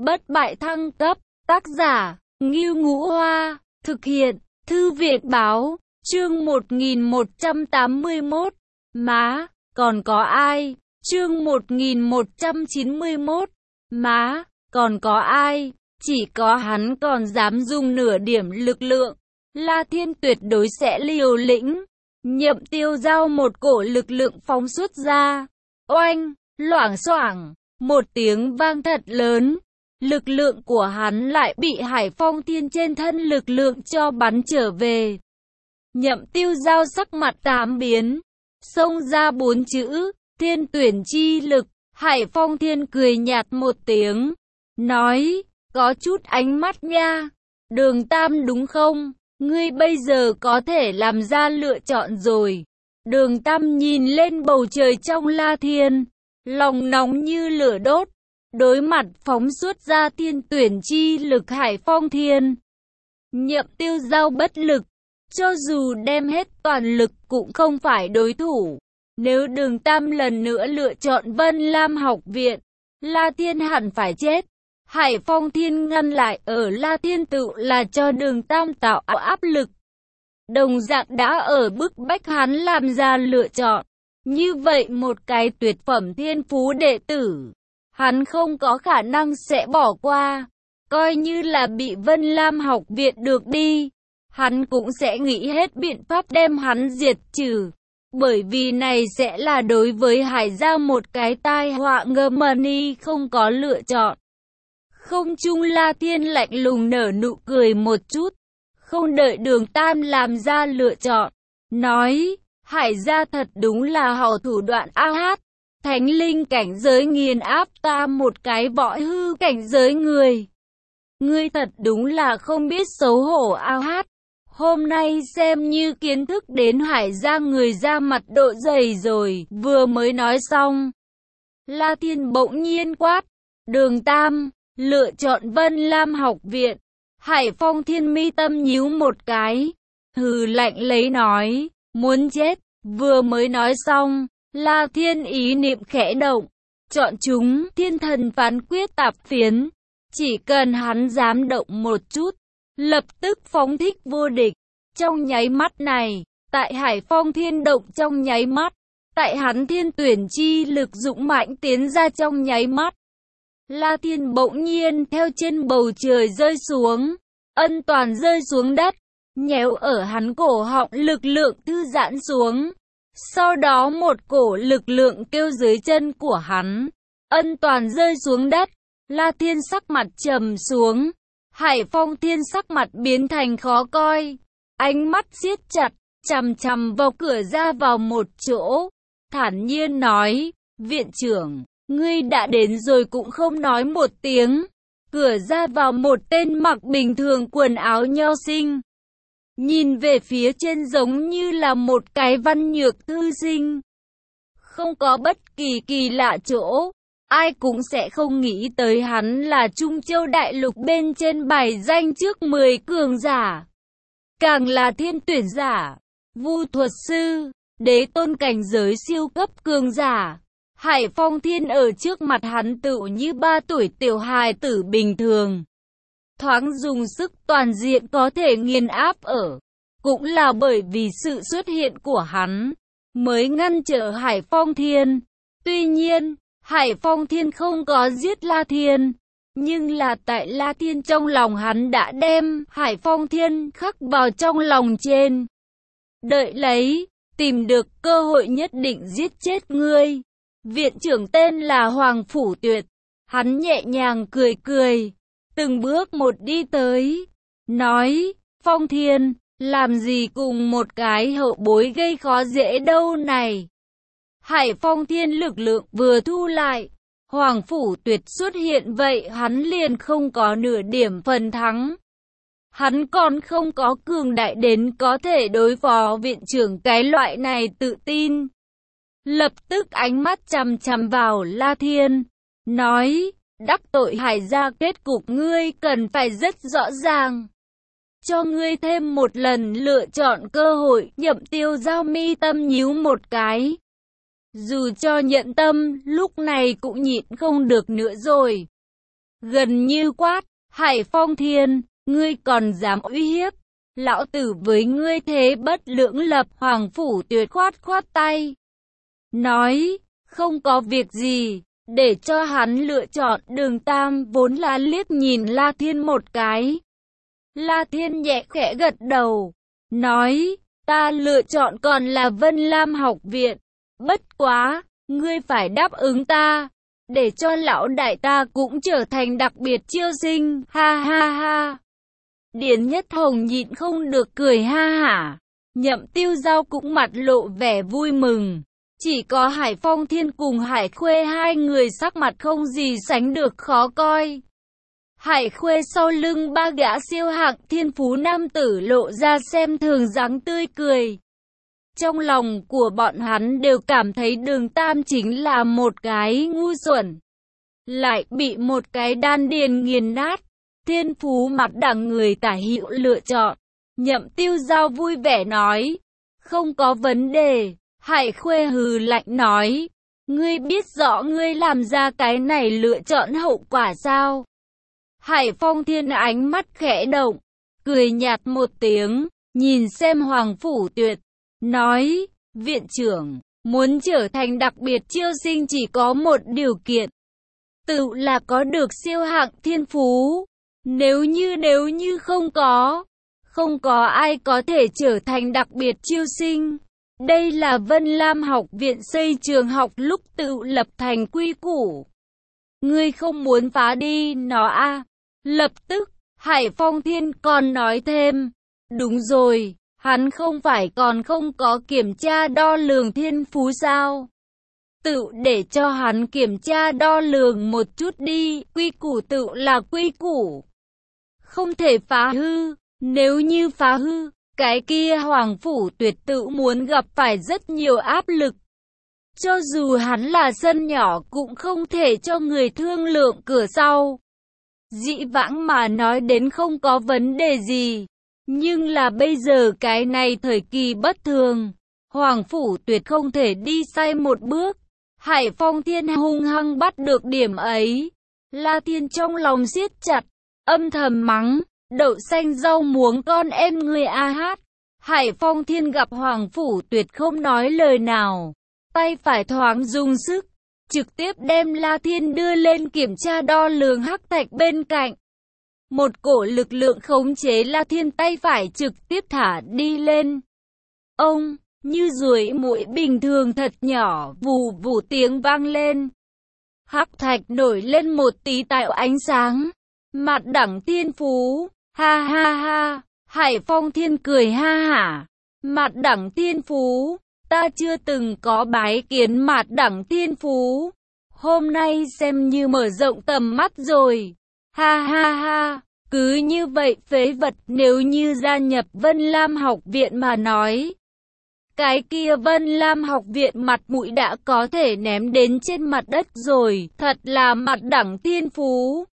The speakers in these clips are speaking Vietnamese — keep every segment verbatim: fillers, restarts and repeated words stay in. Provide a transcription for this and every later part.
bất bại thăng cấp, tác giả, Ngưu Ngũ Hoa, thực hiện, Thư viện Báo, chương một nghìn một trăm tám mươi mốt, má, còn có ai, chương một nghìn một trăm chín mươi mốt, má, còn có ai, chỉ có hắn còn dám dùng nửa điểm lực lượng, La Thiên tuyệt đối sẽ liều lĩnh. Nhậm Tiêu giao một cổ lực lượng phóng xuất ra, oanh, loảng xoảng, một tiếng vang thật lớn, lực lượng của hắn lại bị Hải Phong Thiên trên thân lực lượng cho bắn trở về. Nhậm Tiêu giao sắc mặt tám biến, xông ra bốn chữ, thiên tuyển chi lực. Hải Phong Thiên cười nhạt một tiếng, nói, có chút ánh mắt nha, Đường Tam đúng không? Ngươi bây giờ có thể làm ra lựa chọn rồi. Đường Tam nhìn lên bầu trời trong La Thiên, lòng nóng như lửa đốt, đối mặt phóng xuất ra thiên tuyển chi lực Hải Phong Thiên. Nhậm Tiêu giao bất lực, cho dù đem hết toàn lực cũng không phải đối thủ. Nếu Đường Tam lần nữa lựa chọn Vân Lam học viện, La Thiên hẳn phải chết. Hải Phong Thiên ngăn lại ở La Thiên tự là cho Đường Tam tạo áp lực. Đồng dạng đã ở bức bách hắn làm ra lựa chọn. Như vậy một cái tuyệt phẩm thiên phú đệ tử, hắn không có khả năng sẽ bỏ qua. Coi như là bị Vân Lam học viện được đi, hắn cũng sẽ nghĩ hết biện pháp đem hắn diệt trừ. Bởi vì này sẽ là đối với Hải gia một cái tai họa ngầm ni không có lựa chọn. Không trung La Thiên lạnh lùng nở nụ cười một chút, không đợi Đường Tam làm ra lựa chọn, nói, Hải gia thật đúng là hảo thủ đoạn a hát, thánh linh cảnh giới nghiền áp ta một cái võ hư cảnh giới người. Ngươi thật đúng là không biết xấu hổ a hát, hôm nay xem như kiến thức đến Hải gia người ra mặt độ dày rồi, vừa mới nói xong. La Thiên bỗng nhiên quát, Đường Tam, lựa chọn Vân Lam học viện. Hải Phong Thiên mi tâm nhíu một cái, hừ lạnh lấy nói, muốn chết. Vừa mới nói xong, La Thiên ý niệm khẽ động, chọn chúng thiên thần phán quyết tạp phiến. Chỉ cần hắn dám động một chút, lập tức phóng thích vô địch. Trong nháy mắt này, tại Hải Phong Thiên động trong nháy mắt, tại hắn thiên tuyển chi lực dũng mãnh tiến ra trong nháy mắt, La Thiên bỗng nhiên theo trên bầu trời rơi xuống, ân toàn rơi xuống đất, nhéo ở hắn cổ họng lực lượng thư giãn xuống. Sau đó một cổ lực lượng kêu dưới chân của hắn, ân toàn rơi xuống đất. La Thiên sắc mặt trầm xuống, Hải Phong Thiên sắc mặt biến thành khó coi, ánh mắt siết chặt, chằm chằm vào cửa ra vào một chỗ, thản nhiên nói, viện trưởng, ngươi đã đến rồi cũng không nói một tiếng. Cửa ra vào một tên mặc bình thường quần áo nho sinh, nhìn về phía trên giống như là một cái văn nhược thư sinh. Không có bất kỳ kỳ lạ chỗ, ai cũng sẽ không nghĩ tới hắn là Trung Châu Đại Lục bên trên bài danh trước mười cường giả. Càng là thiên tuyển giả, vu thuật sư, đế tôn cảnh giới siêu cấp cường giả. Hải Phong Thiên ở trước mặt hắn tự như ba tuổi tiểu hài tử bình thường. Thoáng dùng sức toàn diện có thể nghiền áp ở. Cũng là bởi vì sự xuất hiện của hắn, mới ngăn trở Hải Phong Thiên. Tuy nhiên, Hải Phong Thiên không có giết La Thiên. Nhưng là tại La Thiên trong lòng hắn đã đem Hải Phong Thiên khắc vào trong lòng trên. Đợi lấy, tìm được cơ hội nhất định giết chết ngươi. Viện trưởng tên là Hoàng Phủ Tuyệt, hắn nhẹ nhàng cười cười, từng bước một đi tới, nói, Phong Thiên, làm gì cùng một cái hậu bối gây khó dễ đâu này. Hải Phong Thiên lực lượng vừa thu lại, Hoàng Phủ Tuyệt xuất hiện vậy hắn liền không có nửa điểm phần thắng. Hắn còn không có cường đại đến có thể đối phó viện trưởng cái loại này tự tin. Lập tức ánh mắt chằm chằm vào La Thiên, nói, đắc tội Hải gia kết cục ngươi cần phải rất rõ ràng. Cho ngươi thêm một lần lựa chọn cơ hội. Nhậm Tiêu giao mi tâm nhíu một cái. Dù cho nhận tâm, lúc này cũng nhịn không được nữa rồi. gần như quát, Hải Phong Thiên, ngươi còn dám uy hiếp lão tử với ngươi thế bất lưỡng lập. Hoàng Phủ Tuyệt khoát khoát tay, nói, không có việc gì, để cho hắn lựa chọn. Đường Tam vốn là liếc nhìn La Thiên một cái. La Thiên nhẹ khẽ gật đầu, nói, ta lựa chọn còn là Vân Lam học viện. Bất quá, ngươi phải đáp ứng ta, để cho lão đại ta cũng trở thành đặc biệt chiêu sinh. Ha ha ha. Điền Nhất Hồng nhịn không được cười ha hả. Nhậm Tiêu Giao cũng mặt lộ vẻ vui mừng. Chỉ có Hải Phong Thiên cùng Hải Khuê hai người sắc mặt không gì sánh được khó coi. Hải Khuê sau lưng ba gã siêu hạng thiên phú nam tử lộ ra xem thường dáng tươi cười. Trong lòng của bọn hắn đều cảm thấy Đường Tam chính là một cái ngu xuẩn, lại bị một cái đan điền nghiền nát. Thiên phú mặt đẳng người tả hữu lựa chọn. Nhậm Tiêu Giao vui vẻ nói, không có vấn đề. Hải Khuê hừ lạnh nói, ngươi biết rõ ngươi làm ra cái này lựa chọn hậu quả sao? Hải Phong Thiên ánh mắt khẽ động, cười nhạt một tiếng, nhìn xem Hoàng Phủ Tuyệt, nói, viện trưởng, muốn trở thành đặc biệt chiêu sinh chỉ có một điều kiện, tự là có được siêu hạng thiên phú. Nếu như nếu như không có, không có ai có thể trở thành đặc biệt chiêu sinh. Đây là Vân Lam học viện xây trường học lúc tự lập thành quy củ. Ngươi không muốn phá đi nó à? Lập tức, Hải Phong Thiên còn nói thêm, đúng rồi, hắn không phải còn không có kiểm tra đo lường thiên phú sao? Tự để cho hắn kiểm tra đo lường một chút đi, quy củ tự là quy củ, không thể phá hư. Nếu như phá hư, cái kia Hoàng Phủ Tuyệt tự muốn gặp phải rất nhiều áp lực. Cho dù hắn là sân nhỏ cũng không thể cho người thương lượng cửa sau. Dĩ vãng mà nói đến không có vấn đề gì. Nhưng là bây giờ cái này thời kỳ bất thường. Hoàng Phủ Tuyệt không thể đi sai một bước. Hải Phong Thiên hung hăng bắt được điểm ấy. La Thiên trong lòng siết chặt, âm thầm mắng, đậu xanh rau muống con em người a hát. Hải Phong Thiên gặp Hoàng Phủ Tuyệt không nói lời nào, tay phải thoáng dùng sức, trực tiếp đem La Thiên đưa lên kiểm tra đo lường hắc thạch bên cạnh. Một cổ lực lượng khống chế La Thiên tay phải trực tiếp thả đi lên. Ông, như ruồi muỗi bình thường thật nhỏ, vù vù tiếng vang lên. Hắc thạch nổi lên một tí tạo ánh sáng. Mặt đẳng thiên phú, ha ha ha. Hải Phong Thiên cười ha hả. Mặt đẳng thiên phú, ta chưa từng có bái kiến mặt đẳng thiên phú. Hôm nay xem như mở rộng tầm mắt rồi. Ha ha ha. Cứ như vậy phế vật, nếu như gia nhập Vân Lam học viện mà nói, cái kia Vân Lam học viện mặt mũi đã có thể ném đến trên mặt đất rồi. Thật là mặt đẳng thiên phú.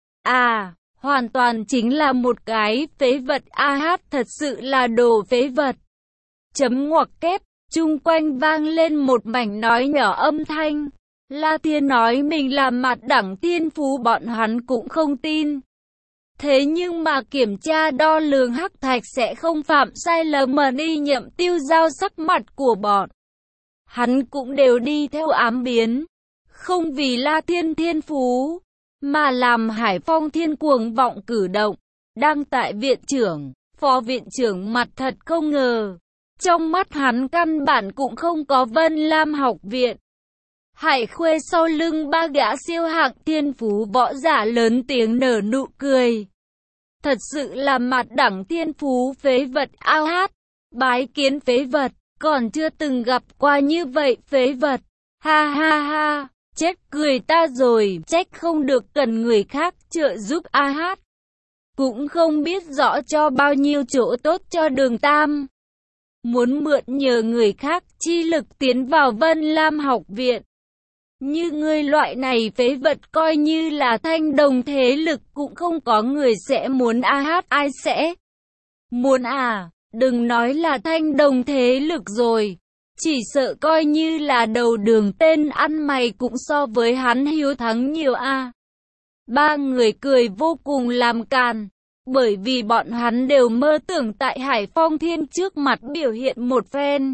À, hoàn toàn chính là một cái phế vật. A hát, thật sự là đồ phế vật. Chấm ngoặc kép, chung quanh vang lên một mảnh nói nhỏ âm thanh. La Thiên nói mình là mặt đẳng thiên phú bọn hắn cũng không tin. Thế nhưng mà kiểm tra đo lường hắc thạch sẽ không phạm sai lầm mà đi. Nhậm Tiêu Giao sắc mặt của bọn hắn cũng đều đi theo ám biến. Không vì La Thiên thiên phú, mà làm Hải Phong Thiên cuồng vọng cử động. Đang tại viện trưởng, phó viện trưởng mặt thật không ngờ. Trong mắt hắn căn bản cũng không có Vân Lam học viện. Hải Khuê sau lưng ba gã siêu hạng thiên phú võ giả lớn tiếng nở nụ cười. Thật sự là mặt đẳng thiên phú phế vật. Ao hát, bái kiến phế vật, còn chưa từng gặp qua như vậy phế vật. Ha ha ha, chết cười ta rồi, trách không được cần người khác trợ giúp. A hát cũng không biết rõ cho bao nhiêu chỗ tốt cho Đường Tam. Muốn mượn nhờ người khác chi lực tiến vào Vân Lam học viện. Như ngươi loại này phế vật coi như là thanh đồng thế lực cũng không có người sẽ muốn. A hát, ai sẽ muốn à? Đừng nói là thanh đồng thế lực rồi, chỉ sợ coi như là đầu đường tên ăn mày cũng so với hắn hiếu thắng nhiều a. Ba người cười vô cùng làm càn, bởi vì bọn hắn đều mơ tưởng tại Hải Phong Thiên trước mặt biểu hiện một phen.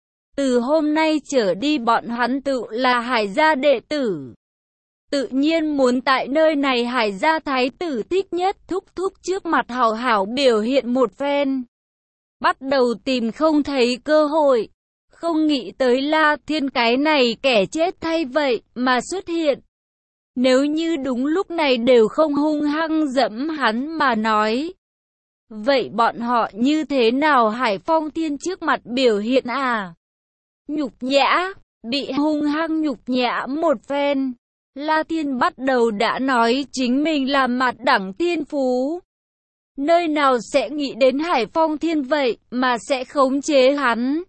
Từ hôm nay trở đi bọn hắn tự là Hải gia đệ tử. Tự nhiên muốn tại nơi này Hải gia thái tử thích nhất thúc thúc trước mặt hào hảo biểu hiện một phen. Bắt đầu tìm không thấy cơ hội. Không nghĩ tới La Thiên cái này kẻ chết thay vậy mà xuất hiện. Nếu như đúng lúc này đều không hung hăng dẫm hắn mà nói. Vậy bọn họ như thế nào Hải Phong Thiên trước mặt biểu hiện à? Nhục nhã, bị hung hăng nhục nhã một phen. La Thiên bắt đầu đã nói chính mình là mặt đẳng thiên phú. Nơi nào sẽ nghĩ đến Hải Phong Thiên vậy mà sẽ khống chế hắn.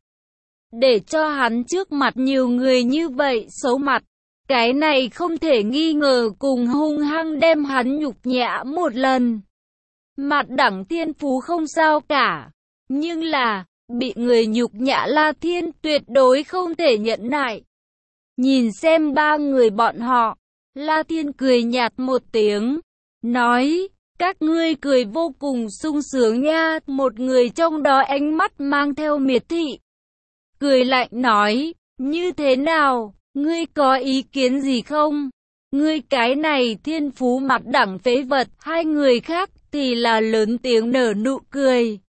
Để cho hắn trước mặt nhiều người như vậy xấu mặt. Cái này không thể nghi ngờ cùng hung hăng đem hắn nhục nhã một lần. Mặt đẳng thiên phú không sao cả. Nhưng là, bị người nhục nhã La Thiên tuyệt đối không thể nhận nại. Nhìn xem ba người bọn họ, La Thiên cười nhạt một tiếng. Nói, các ngươi cười vô cùng sung sướng nha. Một người trong đó ánh mắt mang theo miệt thị. Cười lạnh nói, như thế nào? Ngươi có ý kiến gì không? Ngươi cái này thiên phú mặt đẳng phế vật. Hai người khác thì là lớn tiếng nở nụ cười.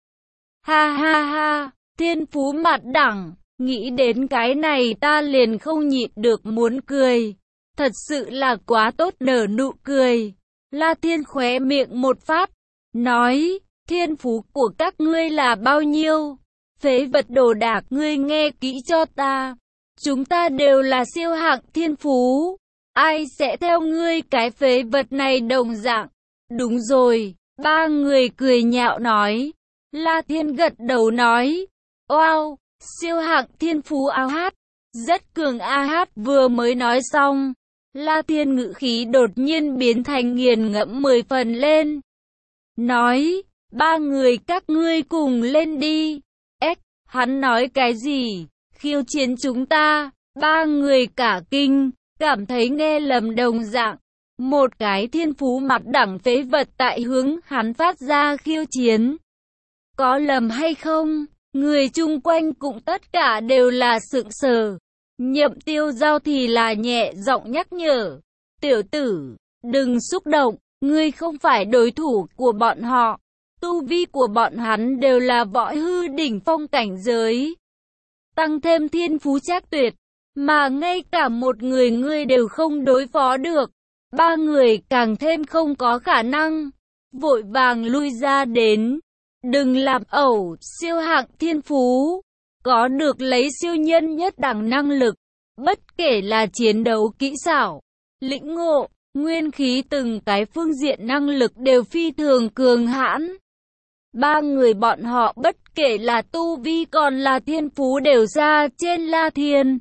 Ha ha ha, thiên phú mặt đẳng. Nghĩ đến cái này ta liền không nhịn được muốn cười. Thật sự là quá tốt nở nụ cười. La Thiên khóe miệng một phát. Nói, thiên phú của các ngươi là bao nhiêu? Phế vật đồ đạc, ngươi nghe kỹ cho ta. Chúng ta đều là siêu hạng thiên phú. Ai sẽ theo ngươi cái phế vật này đồng dạng? Đúng rồi, ba người cười nhạo nói. La Thiên gật đầu nói. Wow, siêu hạng thiên phú a hát. Rất cường a hát vừa mới nói xong. La Thiên ngữ khí đột nhiên biến thành nghiền ngẫm mười phần lên. Nói, ba người các ngươi cùng lên đi. Ếch, hắn nói cái gì? Khiêu chiến chúng ta, ba người cả kinh, cảm thấy nghe lầm đồng dạng. Một cái thiên phú mặt đẳng phế vật tại hướng hắn phát ra khiêu chiến. Có lầm hay không? Người chung quanh cũng tất cả đều là sững sờ. Nhậm Tiêu Giao thì là nhẹ giọng nhắc nhở. Tiểu tử, đừng xúc động, ngươi không phải đối thủ của bọn họ. Tu vi của bọn hắn đều là võ hư đỉnh phong cảnh giới. Tăng thêm thiên phú trác tuyệt, mà ngay cả một người ngươi đều không đối phó được. Ba người càng thêm không có khả năng. Vội vàng lui ra đến. Đừng làm ẩu, siêu hạng thiên phú. Có được lấy siêu nhân nhất đẳng năng lực. Bất kể là chiến đấu kỹ xảo, lĩnh ngộ, nguyên khí từng cái phương diện năng lực đều phi thường cường hãn. Ba người bọn họ bất kể là tu vi còn là thiên phú đều ra trên La Thiên.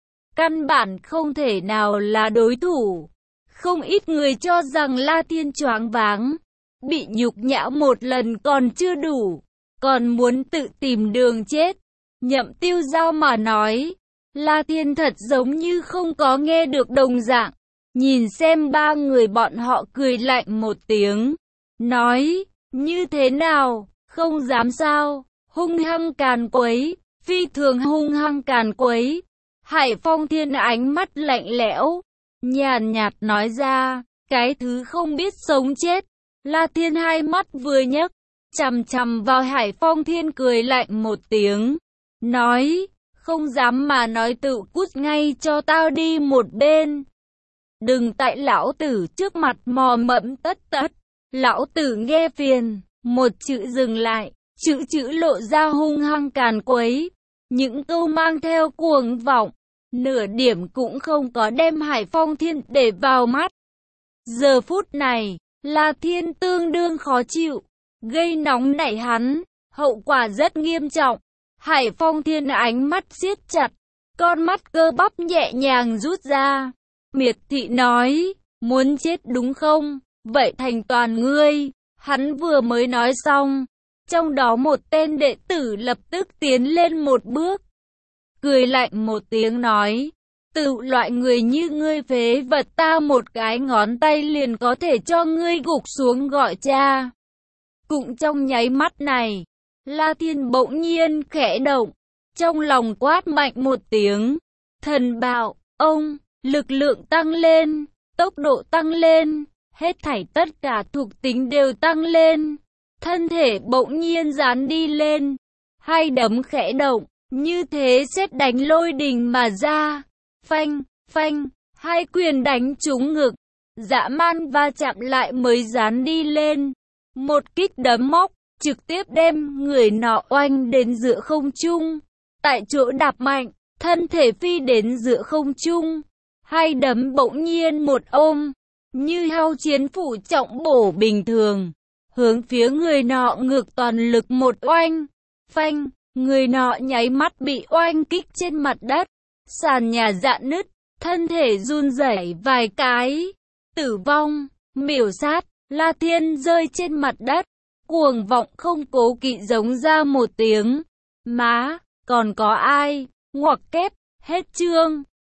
Căn bản không thể nào là đối thủ. Không ít người cho rằng La Thiên choáng váng. Bị nhục nhã một lần còn chưa đủ. Còn muốn tự tìm đường chết. Nhậm Tiêu Giao mà nói. La Thiên thật giống như không có nghe được đồng dạng. Nhìn xem ba người bọn họ cười lạnh một tiếng. Nói, như thế nào, không dám sao, hung hăng càn quấy, phi thường hung hăng càn quấy. Hải Phong Thiên ánh mắt lạnh lẽo, nhàn nhạt nói ra, cái thứ không biết sống chết. La Thiên hai mắt vừa nhấc, chằm chằm vào Hải Phong Thiên cười lạnh một tiếng. Nói, không dám mà nói tự cút ngay cho tao đi một bên. Đừng tại lão tử trước mặt mò mẫm tất tất. Lão tử nghe phiền. Một chữ dừng lại. Chữ chữ lộ ra hung hăng càn quấy. Những câu mang theo cuồng vọng. Nửa điểm cũng không có đem Hải Phong Thiên để vào mắt. Giờ phút này, La Thiên tương đương khó chịu. Gây nóng nảy hắn. Hậu quả rất nghiêm trọng. Hải Phong Thiên ánh mắt siết chặt. Con mắt cơ bắp nhẹ nhàng rút ra. Miệt thị nói, muốn chết đúng không? Vậy thành toàn ngươi. Hắn vừa mới nói xong. Trong đó một tên đệ tử lập tức tiến lên một bước. Cười lạnh một tiếng nói. Tự loại người như ngươi phế vật, ta một cái ngón tay liền có thể cho ngươi gục xuống gọi cha. Cũng trong nháy mắt này, La Thiên bỗng nhiên khẽ động, trong lòng quát mạnh một tiếng, thần bạo, ông, lực lượng tăng lên, tốc độ tăng lên, hết thảy tất cả thuộc tính đều tăng lên, thân thể bỗng nhiên dán đi lên, hai đấm khẽ động, như thế sét đánh lôi đình mà ra, phanh, phanh, hai quyền đánh trúng ngực, dã man va chạm lại mới dán đi lên, một kích đấm móc, trực tiếp đem người nọ oanh đến giữa không trung, tại chỗ đạp mạnh, thân thể phi đến giữa không trung, hai đấm bỗng nhiên một ôm, như hao chiến phủ trọng bổ bình thường, hướng phía người nọ ngược toàn lực một oanh, phanh, người nọ nháy mắt bị oanh kích trên mặt đất, sàn nhà rạn nứt, thân thể run rẩy vài cái, tử vong, miểu sát, La Thiên rơi trên mặt đất, cuồng vọng không cố kỵ giống ra một tiếng, má, còn có ai, ngoặc kép, hết chương.